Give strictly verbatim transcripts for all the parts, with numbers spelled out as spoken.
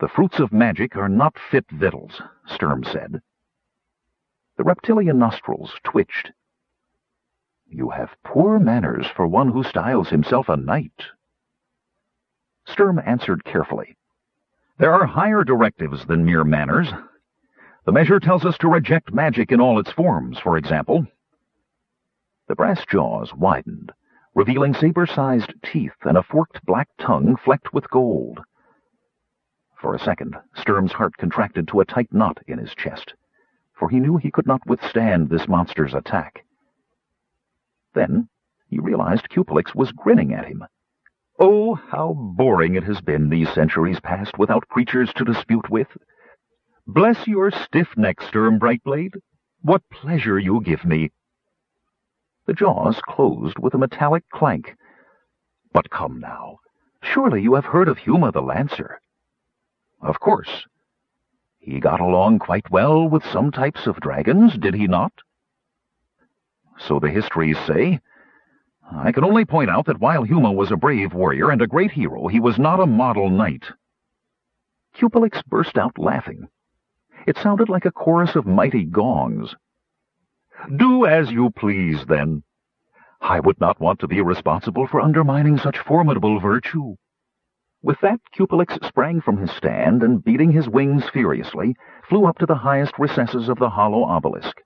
The fruits of magic are not fit victuals, Sturm said. The reptilian nostrils twitched. You have poor manners for one who styles himself a knight. Sturm answered carefully. There are higher directives than mere manners. The measure tells us to reject magic in all its forms, for example. The brass jaws widened, revealing saber-sized teeth and a forked black tongue flecked with gold. For a second, Sturm's heart contracted to a tight knot in his chest, for he knew he could not withstand this monster's attack. Then he realized Cupelix was grinning at him. Oh, how boring it has been these centuries past without creatures to dispute with. Bless your stiff neck, Sturm Brightblade. What pleasure you give me. The jaws closed with a metallic clank. But come now, surely you have heard of Huma the Lancer. Of course. He got along quite well with some types of dragons, did he not? So the histories say. I can only point out that while Huma was a brave warrior and a great hero, he was not a model knight. Cupelix burst out laughing. It sounded like a chorus of mighty gongs. Do as you please, then. I would not want to be responsible for undermining such formidable virtue. With that, Cupelix sprang from his stand and, beating his wings furiously, flew up to the highest recesses of the hollow obelisk.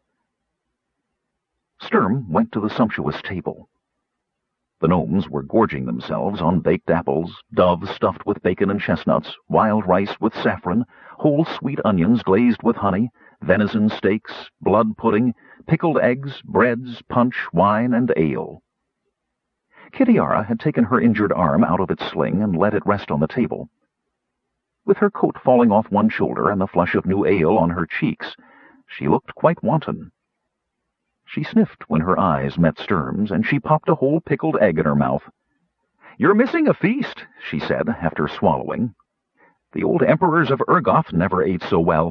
Sturm went to the sumptuous table. The gnomes were gorging themselves on baked apples, doves stuffed with bacon and chestnuts, wild rice with saffron, whole sweet onions glazed with honey, venison steaks, blood pudding, pickled eggs, breads, punch, wine, and ale. Kitiara had taken her injured arm out of its sling and let it rest on the table. With her coat falling off one shoulder and the flush of new ale on her cheeks, she looked quite wanton. She sniffed when her eyes met Sturm's, and she popped a whole pickled egg in her mouth. "You're missing a feast," she said, after swallowing. "The old emperors of Urgoth never ate so well."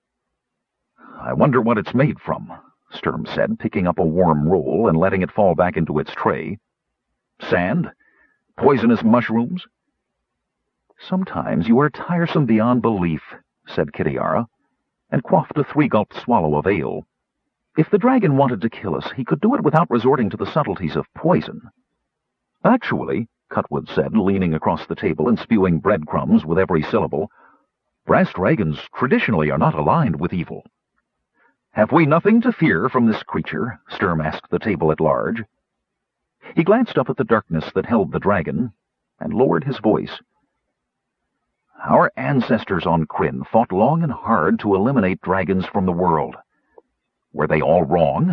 "I wonder what it's made from," Sturm said, picking up a warm roll and letting it fall back into its tray. "Sand? Poisonous mushrooms?" "Sometimes you are tiresome beyond belief," said Kitiara, and quaffed a three-gulp swallow of ale. "If the dragon wanted to kill us, he could do it without resorting to the subtleties of poison." "Actually," Cutwood said, leaning across the table and spewing breadcrumbs with every syllable, "brass dragons traditionally are not aligned with evil." "Have we nothing to fear from this creature?" Sturm asked the table at large. He glanced up at the darkness that held the dragon, and lowered his voice. "Our ancestors on Krynn fought long and hard to eliminate dragons from the world. Were they all wrong?"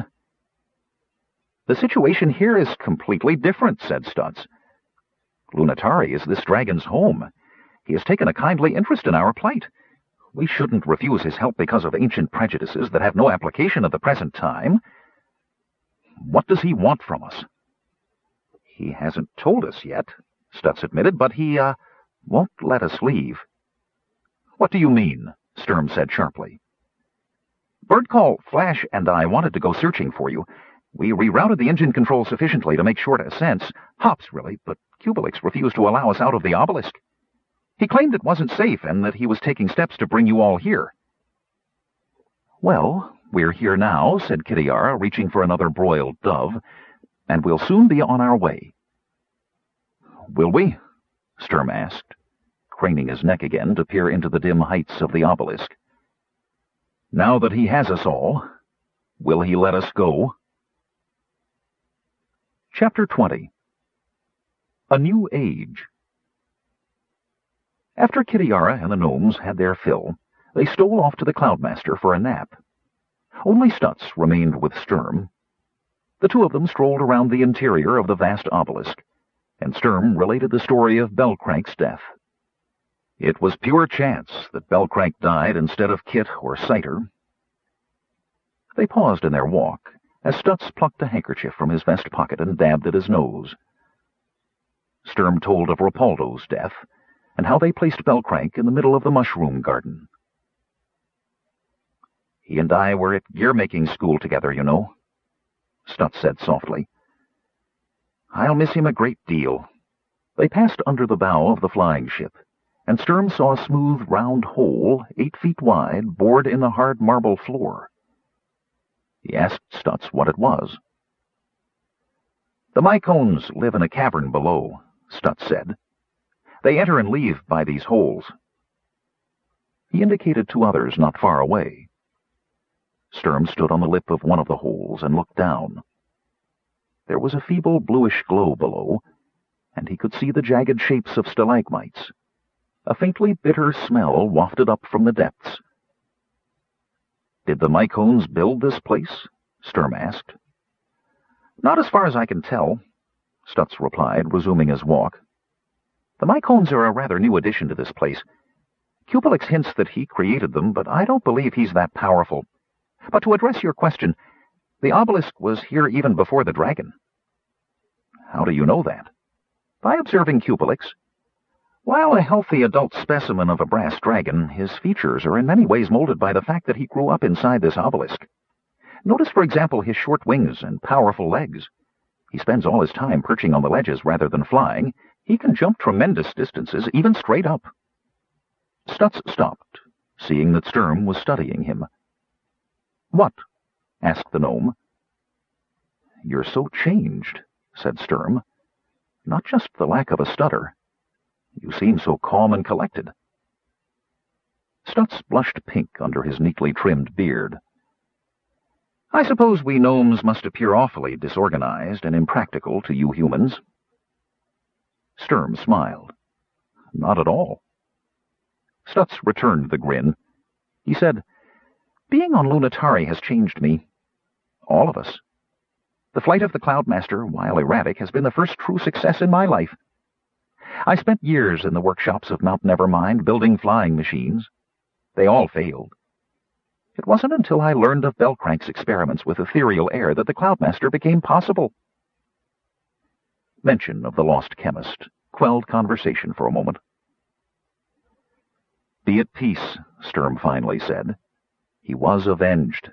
"The situation here is completely different," said Stutz. "Lunatari is this dragon's home. He has taken a kindly interest in our plight. We shouldn't refuse his help because of ancient prejudices that have no application at the present time." "What does he want from us?" "He hasn't told us yet," Stutz admitted, "but he, uh, won't let us leave." "What do you mean?" Sturm said sharply. "Birdcall, Flash, and I wanted to go searching for you. We rerouted the engine control sufficiently to make short ascents, hops really, but Cupelix refused to allow us out of the obelisk. He claimed it wasn't safe and that he was taking steps to bring you all here." "Well, we're here now," said Kitiara, reaching for another broiled dove, "and we'll soon be on our way." "Will we?" Sturm asked, craning his neck again to peer into the dim heights of the obelisk. "Now that he has us all, will he let us go?" Chapter twenty. A New Age. After Kitiara and the gnomes had their fill, they stole off to the Cloudmaster for a nap. Only Stutz remained with Sturm. The two of them strolled around the interior of the vast obelisk, and Sturm related the story of Belcrank's death. It was pure chance that Belcrank died instead of Kit or Cider. They paused in their walk, as Stutz plucked a handkerchief from his vest pocket and dabbed at his nose. Sturm told of Rapaldo's death, and how they placed Belcrank in the middle of the mushroom garden. "He and I were at gear-making school together, you know," Stutz said softly. "I'll miss him a great deal." They passed under the bow of the flying ship, and Sturm saw a smooth, round hole, eight feet wide, bored in the hard marble floor. He asked Stutz what it was. "The Mycones live in a cavern below," Stutz said. "They enter and leave by these holes." He indicated two others not far away. Sturm stood on the lip of one of the holes and looked down. There was a feeble bluish glow below, and he could see the jagged shapes of stalagmites. A faintly bitter smell wafted up from the depths. "Did the Mycones build this place?" Sturm asked. "Not as far as I can tell," Stutz replied, resuming his walk. "The Mycones are a rather new addition to this place. Cupelix hints that he created them, but I don't believe he's that powerful. But to address your question, the obelisk was here even before the dragon." "How do you know that?" "By observing Cupelix. While a healthy adult specimen of a brass dragon, his features are in many ways molded by the fact that he grew up inside this obelisk. Notice, for example, his short wings and powerful legs. He spends all his time perching on the ledges rather than flying. He can jump tremendous distances, even straight up." Stutz stopped, seeing that Sturm was studying him. "What?" asked the gnome. "You're so changed," said Sturm. "Not just the lack of a stutter. You seem so calm and collected." Stutz blushed pink under his neatly trimmed beard. "I suppose we gnomes must appear awfully disorganized and impractical to you humans." Sturm smiled. "Not at all." Stutz returned the grin. He said, "Being on Lunitari has changed me. All of us. The flight of the Cloudmaster, while erratic, has been the first true success in my life. I spent years in the workshops of Mount Nevermind building flying machines. They all failed. It wasn't until I learned of Bellcrank's experiments with ethereal air that the Cloudmaster became possible." Mention of the lost chemist quelled conversation for a moment. "Be at peace," Sturm finally said. He was avenged.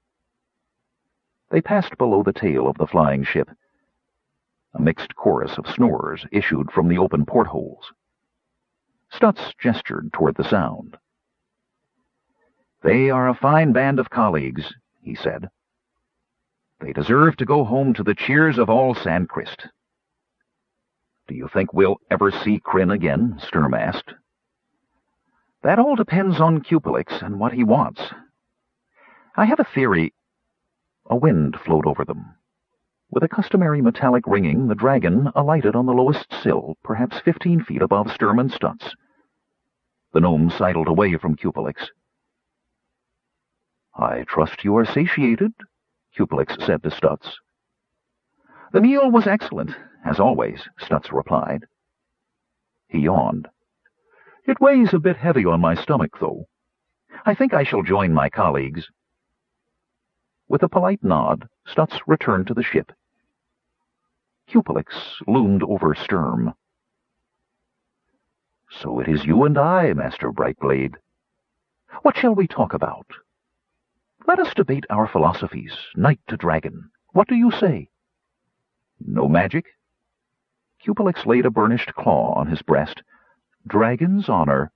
They passed below the tail of the flying ship. A mixed chorus of snores issued from the open portholes. Stutz gestured toward the sound. "They are a fine band of colleagues," he said. "They deserve to go home to the cheers of all Sandchrist." "Do you think we'll ever see Krynn again?" Sturm asked. "That all depends on Cupelix and what he wants. I have a theory." A wind flowed over them. With a customary metallic ringing, the dragon alighted on the lowest sill, perhaps fifteen feet above Sturm and Stutz. The gnome sidled away from Cupelix. "I trust you are satiated," Cupelix said to Stutz. "The meal was excellent, as always," Stutz replied. He yawned. "It weighs a bit heavy on my stomach, though. I think I shall join my colleagues." With a polite nod, Stutz returned to the ship. Cupelix loomed over Sturm. "So it is you and I, Master Brightblade. What shall we talk about? Let us debate our philosophies, knight to dragon. What do you say?" "No magic?" Cupelix laid a burnished claw on his breast. "Dragon's honor."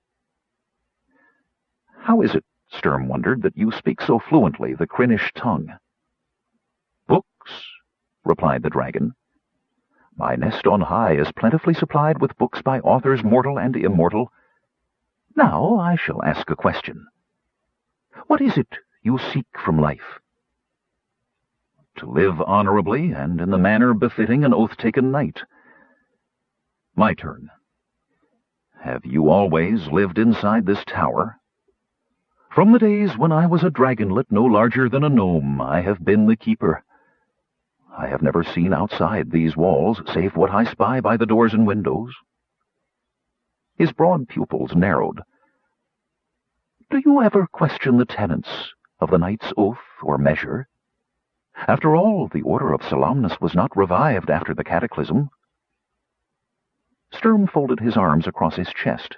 "How is it," Sturm wondered, "that you speak so fluently the Krynnish tongue?" "Books," replied the dragon. "My nest on high is plentifully supplied with books by authors mortal and immortal. Now I shall ask a question. What is it you seek from life?" "To live honorably and in the manner befitting an oath-taken knight." "My turn. Have you always lived inside this tower?" "From the days when I was a dragonlet no larger than a gnome, I have been the keeper. I have never seen outside these walls, save what I spy by the doors and windows." His broad pupils narrowed. "Do you ever question the tenets of the knight's oath or measure? After all, the Order of Solamnus was not revived after the cataclysm." Sturm folded his arms across his chest.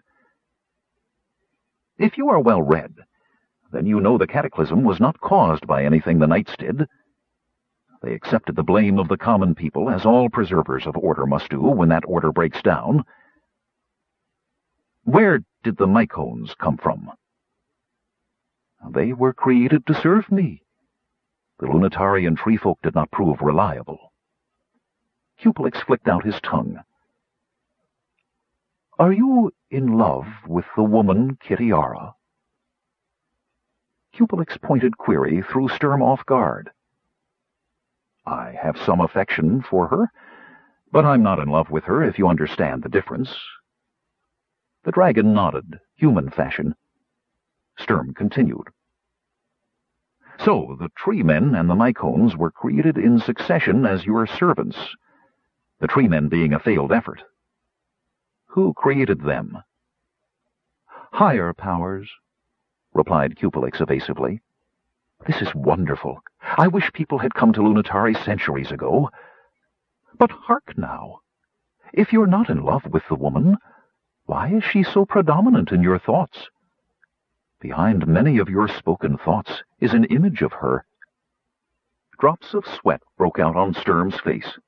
"If you are well read, then you know the cataclysm was not caused by anything the knights did. They accepted the blame of the common people, as all preservers of order must do when that order breaks down. Where did the Mycones come from? They were created to serve me. The Lunitarian treefolk did not prove reliable. Cupelix flicked out his tongue. Are you in love with the woman Kitiara? Cupelix's pointed query threw Sturm off guard. I have some affection for her, but I'm not in love with her, if you understand the difference. The dragon nodded, human fashion. Sturm continued. So, the tree men and the Mycones were created in succession as your servants, the tree men being a failed effort. Who created them? Higher powers, replied Cupelix evasively. This is wonderful. I wish people had come to Lunitari centuries ago. But hark now. If you're not in love with the woman, why is she so predominant in your thoughts? Behind many of your spoken thoughts is an image of her. Drops of sweat broke out on Sturm's face.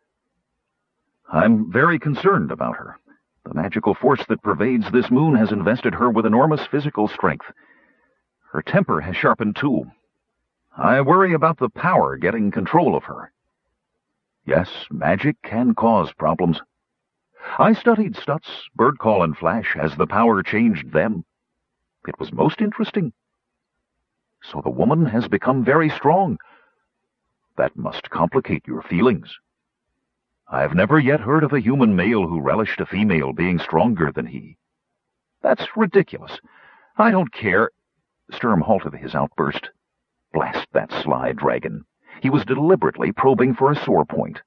I'm very concerned about her. The magical force that pervades this moon has invested her with enormous physical strength. Her temper has sharpened too. I worry about the power getting control of her. Yes, magic can cause problems. I studied Stutz, Birdcall, and Flash as the power changed them. It was most interesting. So the woman has become very strong. That must complicate your feelings. I've never yet heard of a human male who relished a female being stronger than he. That's ridiculous. I don't care. Sturm halted his outburst. Blast that sly dragon. He was deliberately probing for a sore point.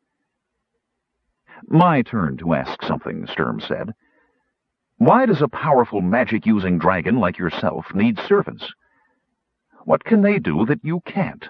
My turn to ask something, Sturm said. Why does a powerful magic-using dragon like yourself need servants? What can they do that you can't?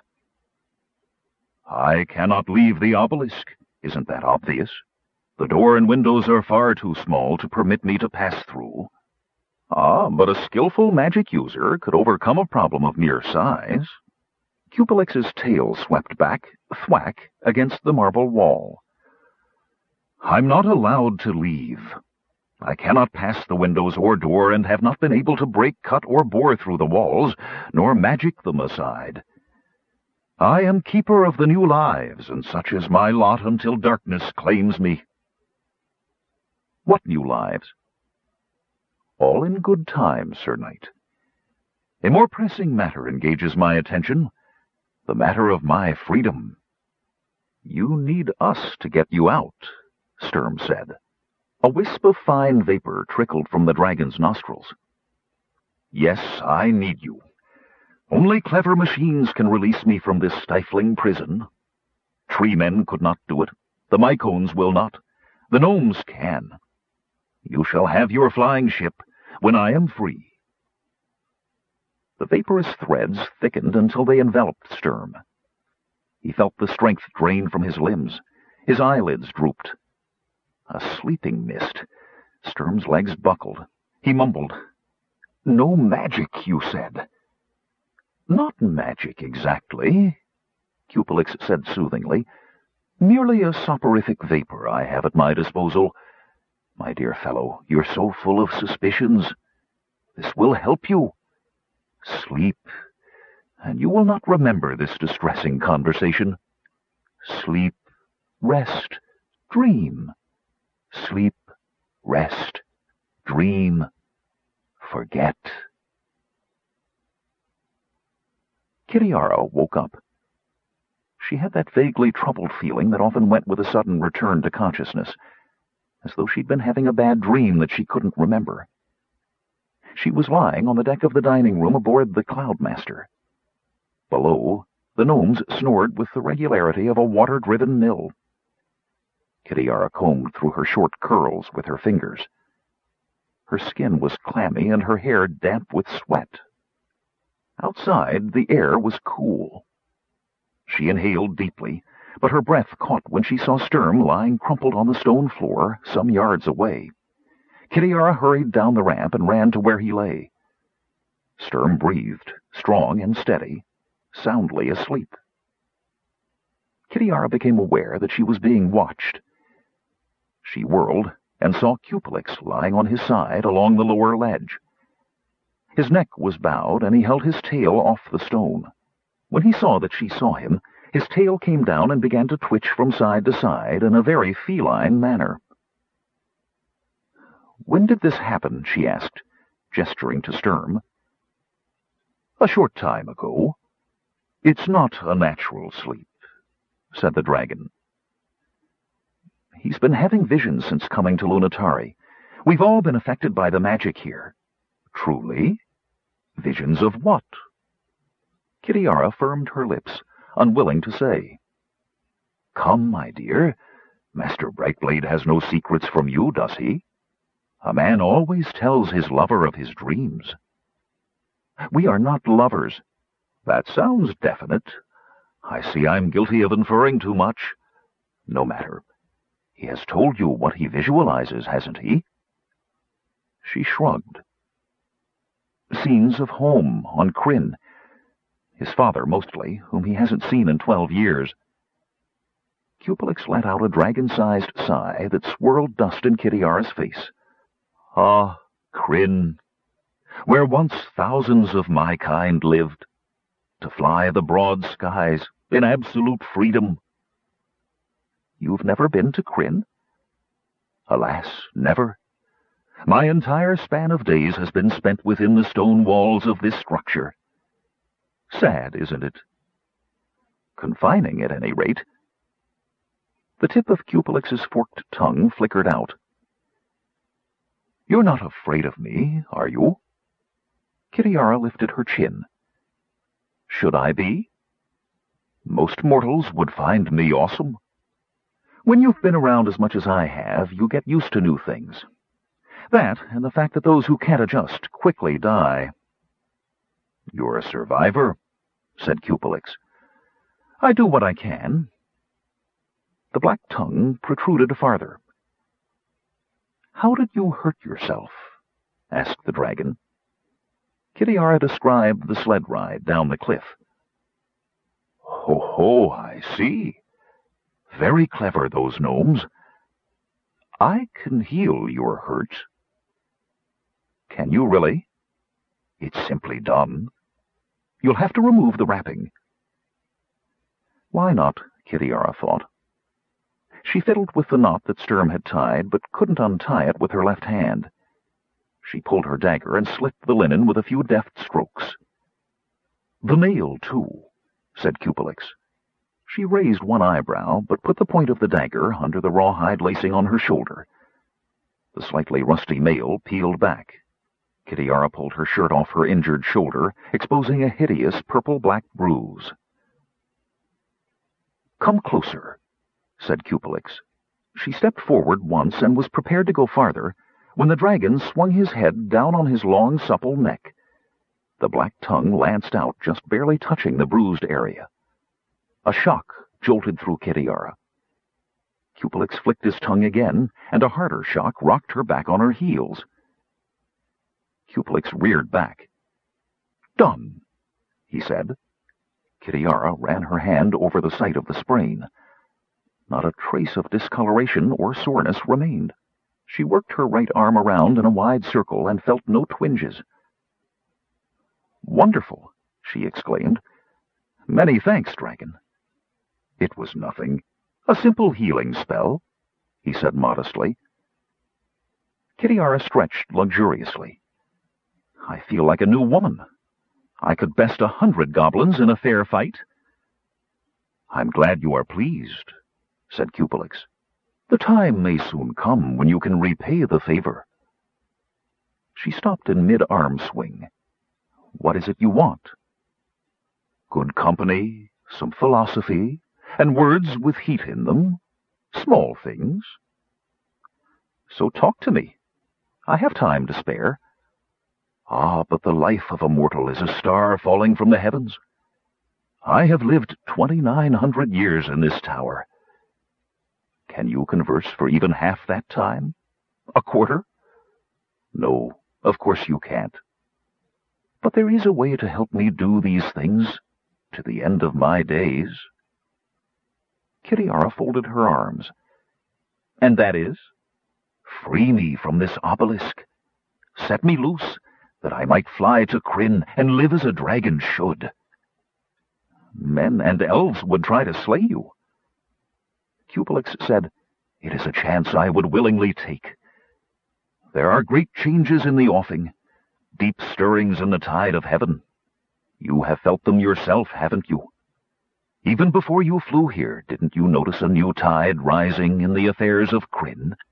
I cannot leave the obelisk. Isn't that obvious? The door and windows are far too small to permit me to pass through. Ah, but a skillful magic user could overcome a problem of mere size. Cupelix's tail swept back, thwack, against the marble wall. I'm not allowed to leave. I cannot pass the windows or door, and have not been able to break, cut, or bore through the walls, nor magic them aside. I am keeper of the new lives, and such is my lot until darkness claims me. What new lives? All in good time, Sir Knight. A more pressing matter engages my attention, the matter of my freedom. You need us to get you out, Sturm said. A wisp of fine vapor trickled from the dragon's nostrils. Yes, I need you. Only clever machines can release me from this stifling prison. Tree men could not do it. The Mycones will not. The gnomes can. You shall have your flying ship when I am free. The vaporous threads thickened until they enveloped Sturm. He felt the strength drain from his limbs. His eyelids drooped. A sleeping mist. Sturm's legs buckled. He mumbled. No magic, you said. Not magic exactly, Cupelix said soothingly. Merely a soporific vapor I have at my disposal. My dear fellow, you're so full of suspicions. This will help you. Sleep, and you will not remember this distressing conversation. Sleep, rest, dream. Sleep, rest, dream, forget. Kitiara woke up. She had that vaguely troubled feeling that often went with a sudden return to consciousness, as though she'd been having a bad dream that she couldn't remember. She was lying on the deck of the dining room aboard the Cloudmaster. Below, the gnomes snored with the regularity of a water-driven mill. Kitiara combed through her short curls with her fingers. Her skin was clammy and her hair damp with sweat. Outside, the air was cool. She inhaled deeply, but her breath caught when she saw Sturm lying crumpled on the stone floor some yards away. Kitiara hurried down the ramp and ran to where he lay. Sturm breathed, strong and steady, soundly asleep. Kitiara became aware that she was being watched. She whirled and saw Cupelix lying on his side along the lower ledge. His neck was bowed, and he held his tail off the stone. When he saw that she saw him, his tail came down and began to twitch from side to side in a very feline manner. "When did this happen?" she asked, gesturing to Sturm. "A short time ago. It's not a natural sleep," said the dragon. "He's been having visions since coming to Lunitari. We've all been affected by the magic here." "Truly? Visions of what?" Kitiara firmed her lips, unwilling to say. "Come, my dear. Master Brightblade has no secrets from you, does he? A man always tells his lover of his dreams." "We are not lovers." "That sounds definite. I see I'm guilty of inferring too much. No matter. He has told you what he visualizes, hasn't he?" She shrugged. "Scenes of home on Krynn. His father, mostly, whom he hasn't seen in twelve years. Cupelix let out a dragon-sized sigh that swirled dust in Kitiara's face. "Ah, Krynn, where once thousands of my kind lived, to fly the broad skies in absolute freedom." "You've never been to Krynn?" "Alas, never. My entire span of days has been spent within the stone walls of this structure. Sad, isn't it? Confining, at any rate." The tip of Cupelix's forked tongue flickered out. "You're not afraid of me, are you?" Kitiara lifted her chin. "Should I be? Most mortals would find me awesome. When you've been around as much as I have, you get used to new things. That, and the fact that those who can't adjust quickly die." "You're a survivor," said Cupelix. "I do what I can." The black tongue protruded farther. "How did you hurt yourself?" asked the dragon. Kitiara described the sled ride down the cliff. "Ho, ho, I see. Very clever, those gnomes. I can heal your hurt." "Can you really?" "It's simply done. You'll have to remove the wrapping." Why not, Kitiara thought. She fiddled with the knot that Sturm had tied, but couldn't untie it with her left hand. She pulled her dagger and slit the linen with a few deft strokes. "The nail, too," said Cupelix. She raised one eyebrow, but put the point of the dagger under the rawhide lacing on her shoulder. The slightly rusty mail peeled back. Kitiara pulled her shirt off her injured shoulder, exposing a hideous purple-black bruise. "Come closer," said Cupelix. She stepped forward once and was prepared to go farther, when the dragon swung his head down on his long, supple neck. The black tongue lanced out, just barely touching the bruised area. A shock jolted through Kitiara. Cupelix flicked his tongue again, and a harder shock rocked her back on her heels. Cupelix reared back. "Done," he said. Kitiara ran her hand over the site of the sprain. Not a trace of discoloration or soreness remained. She worked her right arm around in a wide circle and felt no twinges. "Wonderful!" she exclaimed. "Many thanks, dragon." "It was nothing. A simple healing spell," he said modestly. Kitiara stretched luxuriously. "I feel like a new woman. I could best a hundred goblins in a fair fight." "I'm glad you are pleased," said Cupelix. "The time may soon come when you can repay the favor." She stopped in mid-arm swing. "What is it you want?" "Good company, some philosophy, and words with heat in them. Small things." "So talk to me. I have time to spare." "Ah, but the life of a mortal is a star falling from the heavens. I have lived twenty-nine hundred years in this tower. Can you converse for even half that time? A quarter? No, of course you can't. But there is a way to help me do these things to the end of my days." Kitiara folded her arms. "And that is?" Free me from this obelisk. Set me loose, that I might fly to Krynn and live as a dragon should. Men and elves would try to slay you. Cupolix said, It is a chance I would willingly take. There are great changes in the offing, deep stirrings in the tide of heaven. You have felt them yourself, haven't you? Even before you flew here, didn't you notice a new tide rising in the affairs of Krynn?